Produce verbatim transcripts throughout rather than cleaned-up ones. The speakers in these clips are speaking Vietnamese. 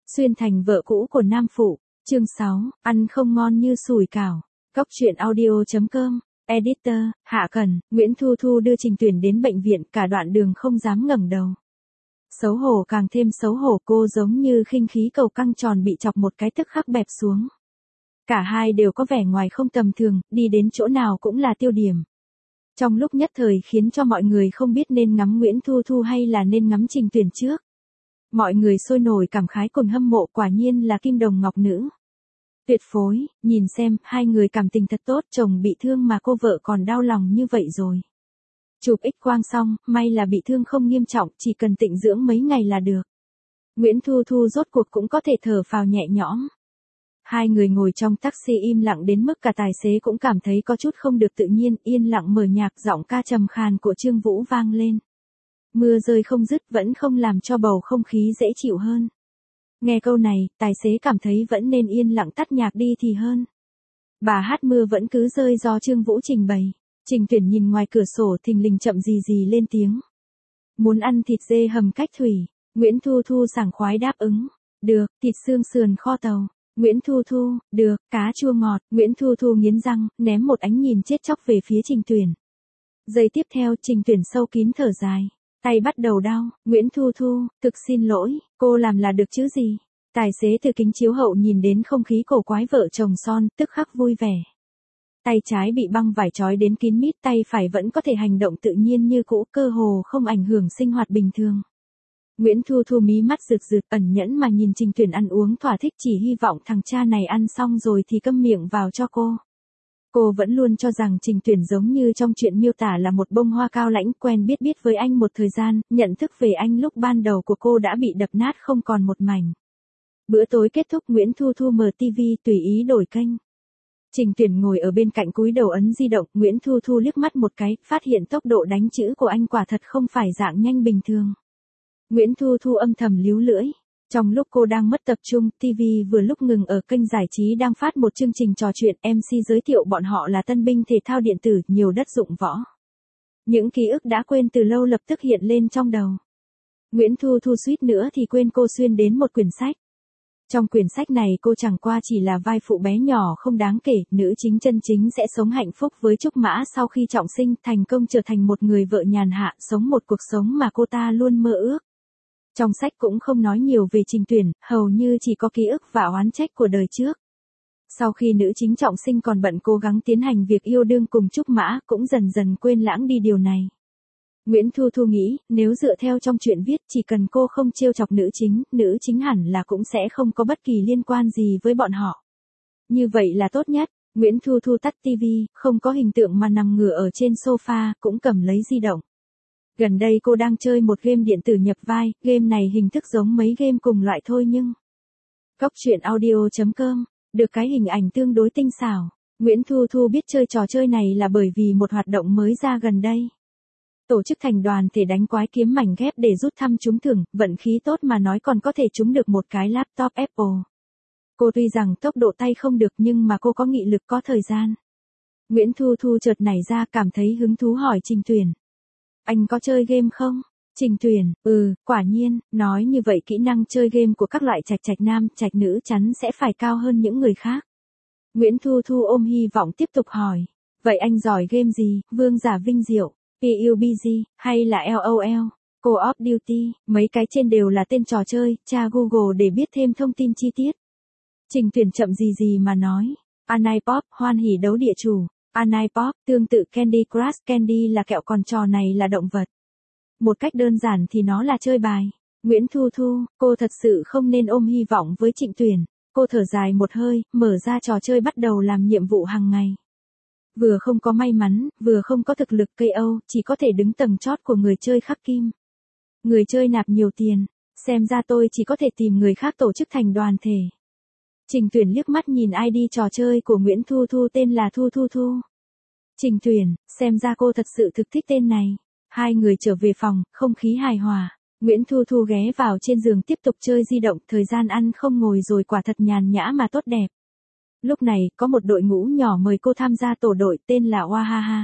Xuyên thành vợ cũ của nam phụ, chương sáu, ăn không ngon như sủi cảo. Cóc truyện audio chấm com, editor, Hạ Cần, Nguyễn Thu Thu đưa Trình Tuyển đến bệnh viện, cả đoạn đường không dám ngẩng đầu. Xấu hổ càng thêm xấu hổ, cô giống như khinh khí cầu căng tròn bị chọc một cái tức khắc bẹp xuống. Cả hai đều có vẻ ngoài không tầm thường, đi đến chỗ nào cũng là tiêu điểm. Trong lúc nhất thời khiến cho mọi người không biết nên ngắm Nguyễn Thu Thu hay là nên ngắm Trình Tuyển trước. Mọi người sôi nổi cảm khái cùng hâm mộ, quả nhiên là kim đồng ngọc nữ. Tuyệt phối, nhìn xem, hai người cảm tình thật tốt, chồng bị thương mà cô vợ còn đau lòng như vậy rồi. Chụp X quang xong, may là bị thương không nghiêm trọng, chỉ cần tịnh dưỡng mấy ngày là được. Nguyễn Thu Thu rốt cuộc cũng có thể thở phào nhẹ nhõm. Hai người ngồi trong taxi im lặng đến mức cả tài xế cũng cảm thấy có chút không được tự nhiên, yên lặng mở nhạc, giọng ca trầm khàn của Trương Vũ vang lên. Mưa rơi không dứt vẫn không làm cho bầu không khí dễ chịu hơn. Nghe câu này, tài xế cảm thấy vẫn nên yên lặng tắt nhạc đi thì hơn. Bà hát mưa vẫn cứ rơi do Trương Vũ trình bày. Trình Tuyển nhìn ngoài cửa sổ thình lình chậm gì gì lên tiếng. Muốn ăn thịt dê hầm cách thủy. Nguyễn Thu Thu sảng khoái đáp ứng. Được, thịt xương sườn kho tàu. Nguyễn Thu Thu, được, cá chua ngọt. Nguyễn Thu Thu nghiến răng, ném một ánh nhìn chết chóc về phía Trình Tuyển. Giây tiếp theo Trình Tuyển sâu kín thở dài. Tay bắt đầu đau, Nguyễn Thu Thu, thực xin lỗi, cô làm là được chứ gì. Tài xế từ kính chiếu hậu nhìn đến không khí cổ quái vợ chồng son, tức khắc vui vẻ. Tay trái bị băng vải trói đến kín mít, tay phải vẫn có thể hành động tự nhiên như cũ, cơ hồ không ảnh hưởng sinh hoạt bình thường. Nguyễn Thu Thu mí mắt rực rực, ẩn nhẫn mà nhìn Trình Tuyển ăn uống thỏa thích, chỉ hy vọng thằng cha này ăn xong rồi thì câm miệng vào cho cô. Cô vẫn luôn cho rằng Trình Tuyển giống như trong chuyện miêu tả là một bông hoa cao lãnh, quen biết biết với anh một thời gian, nhận thức về anh lúc ban đầu của cô đã bị đập nát không còn một mảnh. Bữa tối kết thúc, Nguyễn Thu Thu mở tivi tùy ý đổi kênh. Trình Tuyển ngồi ở bên cạnh cúi đầu ấn di động, Nguyễn Thu Thu liếc mắt một cái, phát hiện tốc độ đánh chữ của anh quả thật không phải dạng nhanh bình thường. Nguyễn Thu Thu âm thầm líu lưỡi. Trong lúc cô đang mất tập trung, ti vi vừa lúc ngừng ở kênh giải trí đang phát một chương trình trò chuyện, em xê giới thiệu bọn họ là tân binh thể thao điện tử, nhiều đất dụng võ. Những ký ức đã quên từ lâu lập tức hiện lên trong đầu. Nguyễn Thu Thu suýt nữa thì quên cô xuyên đến một quyển sách. Trong quyển sách này cô chẳng qua chỉ là vai phụ bé nhỏ không đáng kể, nữ chính chân chính sẽ sống hạnh phúc với Trúc Mã sau khi trọng sinh, thành công trở thành một người vợ nhàn hạ, sống một cuộc sống mà cô ta luôn mơ ước. Trong sách cũng không nói nhiều về Trình Tuyển, hầu như chỉ có ký ức và oán trách của đời trước. Sau khi nữ chính trọng sinh còn bận cố gắng tiến hành việc yêu đương cùng Trúc Mã, cũng dần dần quên lãng đi điều này. Nguyễn Thu Thu nghĩ, nếu dựa theo trong truyện viết, chỉ cần cô không trêu chọc nữ chính, nữ chính hẳn là cũng sẽ không có bất kỳ liên quan gì với bọn họ. Như vậy là tốt nhất. Nguyễn Thu Thu tắt tivi, không có hình tượng mà nằm ngửa ở trên sofa, cũng cầm lấy di động. Gần đây cô đang chơi một game điện tử nhập vai, game này hình thức giống mấy game cùng loại thôi nhưng... Cóc truyện audio chấm com, được cái hình ảnh tương đối tinh xảo. Nguyễn Thu Thu biết chơi trò chơi này là bởi vì một hoạt động mới ra gần đây. Tổ chức thành đoàn thể đánh quái kiếm mảnh ghép để rút thăm trúng thưởng, vận khí tốt mà nói còn có thể trúng được một cái laptop Apple. Cô tuy rằng tốc độ tay không được nhưng mà cô có nghị lực, có thời gian. Nguyễn Thu Thu chợt nảy ra cảm thấy hứng thú hỏi Trình Tuyển. Anh có chơi game không? Trình Tuyển, ừ, quả nhiên, nói như vậy kỹ năng chơi game của các loại trạch trạch nam, trạch nữ chắn sẽ phải cao hơn những người khác. Nguyễn Thu Thu ôm hy vọng tiếp tục hỏi. Vậy anh giỏi game gì, Vương giả vinh diệu, pê u bê giê, hay là LOL, Call of Duty, mấy cái trên đều là tên trò chơi, tra Google để biết thêm thông tin chi tiết. Trình Tuyển chậm gì gì mà nói. Anipop, hoan hỉ đấu địa chủ. Anipop, tương tự Candy Crush, Candy là kẹo còn trò này là động vật. Một cách đơn giản thì nó là chơi bài. Nguyễn Thu Thu, cô thật sự không nên ôm hy vọng với Trình Tuyển. Cô thở dài một hơi, mở ra trò chơi bắt đầu làm nhiệm vụ hàng ngày. Vừa không có may mắn, vừa không có thực lực ca o, chỉ có thể đứng tầng chót của người chơi khắc kim. Người chơi nạp nhiều tiền, xem ra tôi chỉ có thể tìm người khác tổ chức thành đoàn thể. Trình Tuyển liếc mắt nhìn i đê trò chơi của Nguyễn Thu Thu tên là Thu Thu Thu. Trình Tuyển, xem ra cô thật sự thực thích tên này. Hai người trở về phòng, không khí hài hòa. Nguyễn Thu Thu ghé vào trên giường tiếp tục chơi di động, thời gian ăn không ngồi rồi quả thật nhàn nhã mà tốt đẹp. Lúc này, có một đội ngũ nhỏ mời cô tham gia tổ đội tên là Wahaha.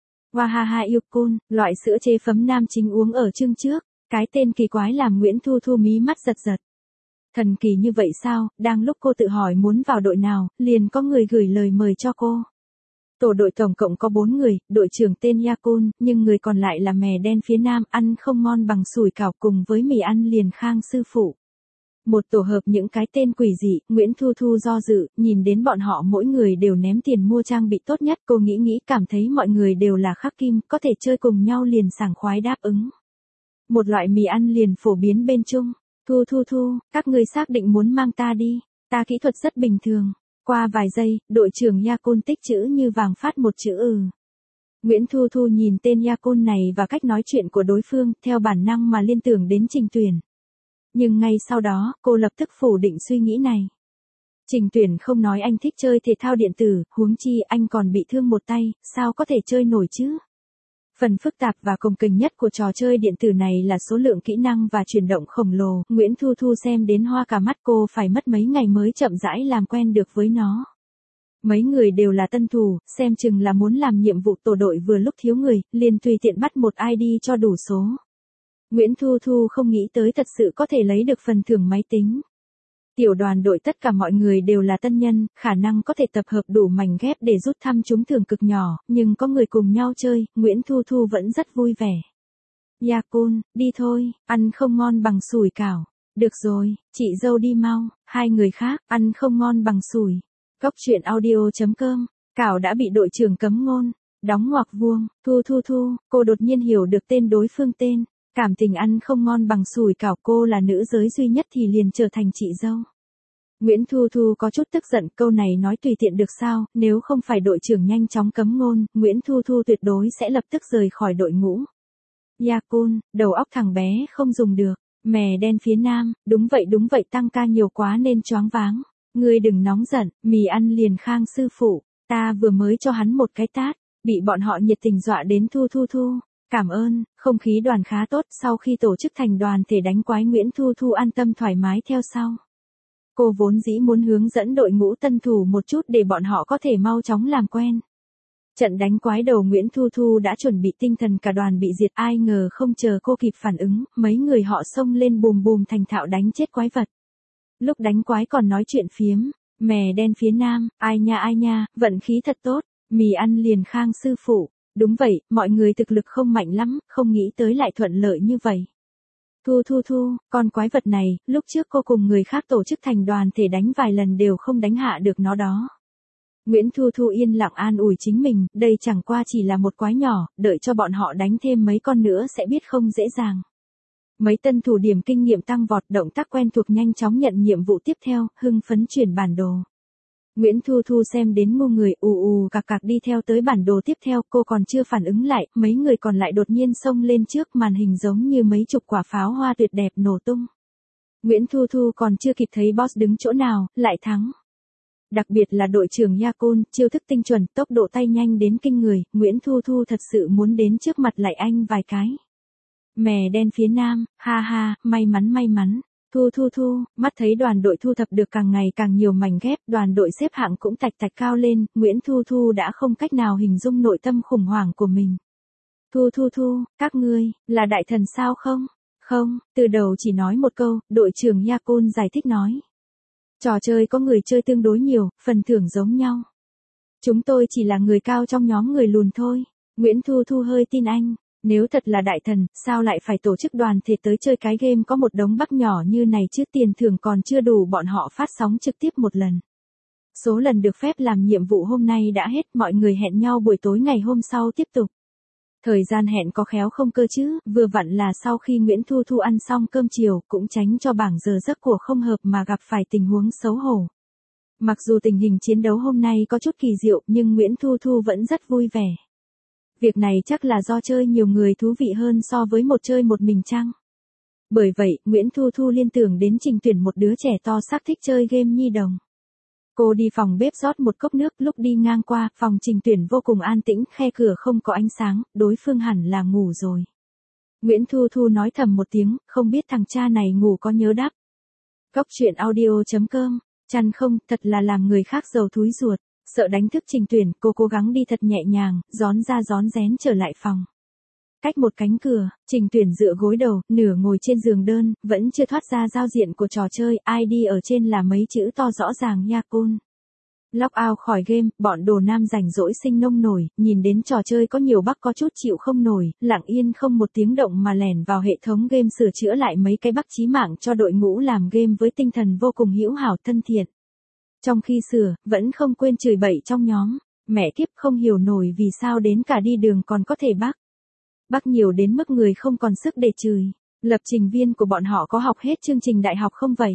Wahaha Yukun, loại sữa chế phấm nam chính uống ở chương trước. Cái tên kỳ quái làm Nguyễn Thu Thu mí mắt giật giật. Thần kỳ như vậy sao, đang lúc cô tự hỏi muốn vào đội nào, liền có người gửi lời mời cho cô. Tổ đội tổng cộng có bốn người, đội trưởng tên Yakun, nhưng người còn lại là mè đen phía nam, ăn không ngon bằng sủi cảo cùng với mì ăn liền khang sư phụ. Một tổ hợp những cái tên quỷ dị, Nguyễn Thu Thu do dự, nhìn đến bọn họ mỗi người đều ném tiền mua trang bị tốt nhất, cô nghĩ nghĩ cảm thấy mọi người đều là khắc kim, có thể chơi cùng nhau liền sảng khoái đáp ứng. Một loại mì ăn liền phổ biến bên Trung. Thu Thu Thu, các ngươi xác định muốn mang ta đi, ta kỹ thuật rất bình thường. Qua vài giây, đội trưởng Yakun tích chữ như vàng phát một chữ ừ. Nguyễn Thu Thu nhìn tên Yakun này và cách nói chuyện của đối phương, theo bản năng mà liên tưởng đến Trình Tuyển. Nhưng ngay sau đó, cô lập tức phủ định suy nghĩ này. Trình Tuyển không nói anh thích chơi thể thao điện tử, huống chi anh còn bị thương một tay, sao có thể chơi nổi chứ? Phần phức tạp và cồng kềnh nhất của trò chơi điện tử này là số lượng kỹ năng và chuyển động khổng lồ, Nguyễn Thu Thu xem đến hoa cả mắt, cô phải mất mấy ngày mới chậm rãi làm quen được với nó. Mấy người đều là tân thủ, xem chừng là muốn làm nhiệm vụ tổ đội vừa lúc thiếu người, liền tùy tiện bắt một i đê cho đủ số. Nguyễn Thu Thu không nghĩ tới thật sự có thể lấy được phần thưởng máy tính. Tiểu đoàn đội tất cả mọi người đều là tân nhân, khả năng có thể tập hợp đủ mảnh ghép để rút thăm trúng thưởng cực nhỏ, nhưng có người cùng nhau chơi, Nguyễn Thu Thu vẫn rất vui vẻ. Yakun, đi thôi, ăn không ngon bằng sủi cảo. Được rồi, chị dâu đi mau, hai người khác, ăn không ngon bằng sủi. Góc truyện audio chấm com, cảo đã bị đội trưởng cấm ngôn, đóng ngoặc vuông, Thu Thu Thu, cô đột nhiên hiểu được tên đối phương tên. Cảm tình ăn không ngon bằng sủi cảo, cô là nữ giới duy nhất thì liền trở thành chị dâu. Nguyễn Thu Thu có chút tức giận, câu này nói tùy tiện được sao, nếu không phải đội trưởng nhanh chóng cấm ngôn, Nguyễn Thu Thu tuyệt đối sẽ lập tức rời khỏi đội ngũ. Yakun, đầu óc thằng bé không dùng được, mè đen phía nam, đúng vậy đúng vậy, tăng ca nhiều quá nên choáng váng. Ngươi đừng nóng giận, mì ăn liền khang sư phụ, ta vừa mới cho hắn một cái tát, bị bọn họ nhiệt tình dọa đến Thu Thu Thu. Cảm ơn, không khí đoàn khá tốt, sau khi tổ chức thành đoàn thể đánh quái, Nguyễn Thu Thu an tâm thoải mái theo sau. Cô vốn dĩ muốn hướng dẫn đội ngũ tân thủ một chút để bọn họ có thể mau chóng làm quen. Trận đánh quái đầu Nguyễn Thu Thu đã chuẩn bị tinh thần cả đoàn bị diệt, ai ngờ không chờ cô kịp phản ứng, mấy người họ xông lên bùm bùm thành thạo đánh chết quái vật. Lúc đánh quái còn nói chuyện phiếm, mè đen phía nam, ai nha ai nha, vận khí thật tốt, mì ăn liền khang sư phụ. Đúng vậy, mọi người thực lực không mạnh lắm, không nghĩ tới lại thuận lợi như vậy. Thu Thu Thu, con quái vật này, lúc trước cô cùng người khác tổ chức thành đoàn thể đánh vài lần đều không đánh hạ được nó đó. Nguyễn Thu Thu yên lặng an ủi chính mình, đây chẳng qua chỉ là một quái nhỏ, đợi cho bọn họ đánh thêm mấy con nữa sẽ biết không dễ dàng. Mấy tân thủ điểm kinh nghiệm tăng vọt, động tác quen thuộc, nhanh chóng nhận nhiệm vụ tiếp theo, hưng phấn chuyển bản đồ. Nguyễn Thu Thu xem đến ngu người, ù ù cạc cạc đi theo tới bản đồ tiếp theo, cô còn chưa phản ứng lại, mấy người còn lại đột nhiên xông lên trước, màn hình giống như mấy chục quả pháo hoa tuyệt đẹp nổ tung. Nguyễn Thu Thu còn chưa kịp thấy boss đứng chỗ nào, lại thắng. Đặc biệt là đội trưởng Yakun, chiêu thức tinh chuẩn, tốc độ tay nhanh đến kinh người, Nguyễn Thu Thu thật sự muốn đến trước mặt lại anh vài cái. Mè đen phía nam, ha ha, may mắn may mắn. Thu Thu Thu, mắt thấy đoàn đội thu thập được càng ngày càng nhiều mảnh ghép, đoàn đội xếp hạng cũng tạch tạch cao lên, Nguyễn Thu Thu đã không cách nào hình dung nội tâm khủng hoảng của mình. Thu Thu Thu, các ngươi, là đại thần sao không? Không, từ đầu chỉ nói một câu, đội trưởng Yakun giải thích nói. Trò chơi có người chơi tương đối nhiều, phần thưởng giống nhau. Chúng tôi chỉ là người cao trong nhóm người lùn thôi. Nguyễn Thu Thu hơi tin anh. Nếu thật là đại thần, sao lại phải tổ chức đoàn thể tới chơi cái game có một đống bắc nhỏ như này chứ, tiền thưởng còn chưa đủ bọn họ phát sóng trực tiếp một lần. Số lần được phép làm nhiệm vụ hôm nay đã hết, mọi người hẹn nhau buổi tối ngày hôm sau tiếp tục. Thời gian hẹn có khéo không cơ chứ, vừa vặn là sau khi Nguyễn Thu Thu ăn xong cơm chiều, cũng tránh cho bảng giờ giấc của không hợp mà gặp phải tình huống xấu hổ. Mặc dù tình hình chiến đấu hôm nay có chút kỳ diệu, nhưng Nguyễn Thu Thu vẫn rất vui vẻ. Việc này chắc là do chơi nhiều người thú vị hơn so với một chơi một mình chăng? Bởi vậy, Nguyễn Thu Thu liên tưởng đến Trình Tuyển, một đứa trẻ to xác thích chơi game nhi đồng. Cô đi phòng bếp rót một cốc nước, lúc đi ngang qua, phòng Trình Tuyển vô cùng an tĩnh, khe cửa không có ánh sáng, đối phương hẳn là ngủ rồi. Nguyễn Thu Thu nói thầm một tiếng, không biết thằng cha này ngủ có nhớ đắp. Góc truyện audio chấm com, chăn không, thật là làm người khác giàu thúi ruột. Sợ đánh thức Trình Tuyển, cô cố gắng đi thật nhẹ nhàng, rón ra rón rén trở lại phòng. Cách một cánh cửa, Trình Tuyển dựa gối đầu, nửa ngồi trên giường đơn, vẫn chưa thoát ra giao diện của trò chơi, i đê ở trên là mấy chữ to rõ ràng nha côn. Log out khỏi game, bọn đồ nam rảnh rỗi sinh nông nổi, nhìn đến trò chơi có nhiều bug có chút chịu không nổi, lặng yên không một tiếng động mà lẻn vào hệ thống game sửa chữa lại mấy cái bug chí mạng cho đội ngũ làm game với tinh thần vô cùng hữu hảo thân thiện. Trong khi sửa, vẫn không quên chửi bậy trong nhóm, mẹ kiếp không hiểu nổi vì sao đến cả đi đường còn có thể bug. Bug nhiều đến mức người không còn sức để chửi. Lập trình viên của bọn họ có học hết chương trình đại học không vậy?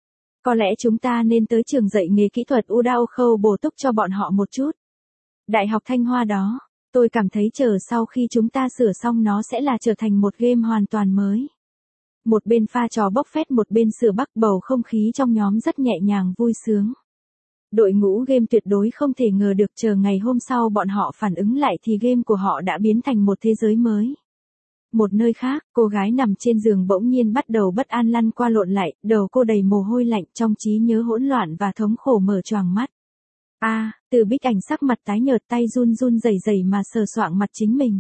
Có lẽ chúng ta nên tới trường dạy nghề kỹ thuật Udao Khâu bổ túc cho bọn họ một chút. Đại học Thanh Hoa đó, tôi cảm thấy chờ sau khi chúng ta sửa xong nó sẽ là trở thành một game hoàn toàn mới. Một bên pha trò bốc phét một bên sửa bug, bầu không khí trong nhóm rất nhẹ nhàng vui sướng. Đội ngũ game tuyệt đối không thể ngờ được chờ ngày hôm sau bọn họ phản ứng lại thì game của họ đã biến thành một thế giới mới. Một nơi khác, cô gái nằm trên giường bỗng nhiên bắt đầu bất an lăn qua lộn lại, đầu cô đầy mồ hôi lạnh, trong trí nhớ hỗn loạn và thống khổ mở choàng mắt. A, à, Từ Bích Ảnh sắc mặt tái nhợt, tay run run rẩy rẩy mà sờ soạng mặt chính mình.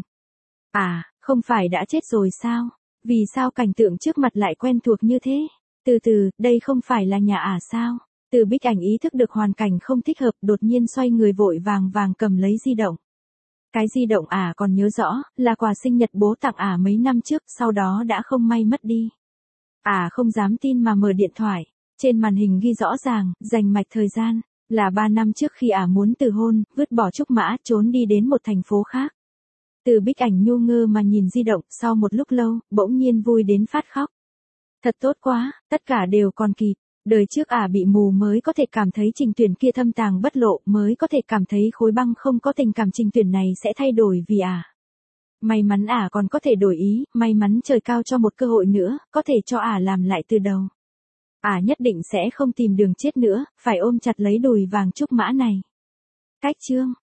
À, không phải đã chết rồi sao? Vì sao cảnh tượng trước mặt lại quen thuộc như thế? Từ từ, đây không phải là nhà ả sao? Từ Bích Ảnh ý thức được hoàn cảnh không thích hợp, đột nhiên xoay người vội vàng vàng cầm lấy di động. Cái di động ả à còn nhớ rõ, là quà sinh nhật bố tặng ả à mấy năm trước, sau đó đã không may mất đi. Ả à không dám tin mà mở điện thoại, trên màn hình ghi rõ ràng, dành mạch thời gian, là ba năm trước khi ả à muốn từ hôn, vứt bỏ Trúc Mã, trốn đi đến một thành phố khác. Từ Bích Ảnh ngu ngơ mà nhìn di động, sau một lúc lâu, bỗng nhiên vui đến phát khóc. Thật tốt quá, tất cả đều còn kịp. Đời trước ả à bị mù mới có thể cảm thấy Trình Tuyển kia thâm tàng bất lộ, mới có thể cảm thấy khối băng không có tình cảm Trình Tuyển này sẽ thay đổi vì ả. À. May mắn ả à còn có thể đổi ý, may mắn trời cao cho một cơ hội nữa, có thể cho ả à làm lại từ đầu. Ả à nhất định sẽ không tìm đường chết nữa, phải ôm chặt lấy đùi vàng Trúc Mã này. Cách chương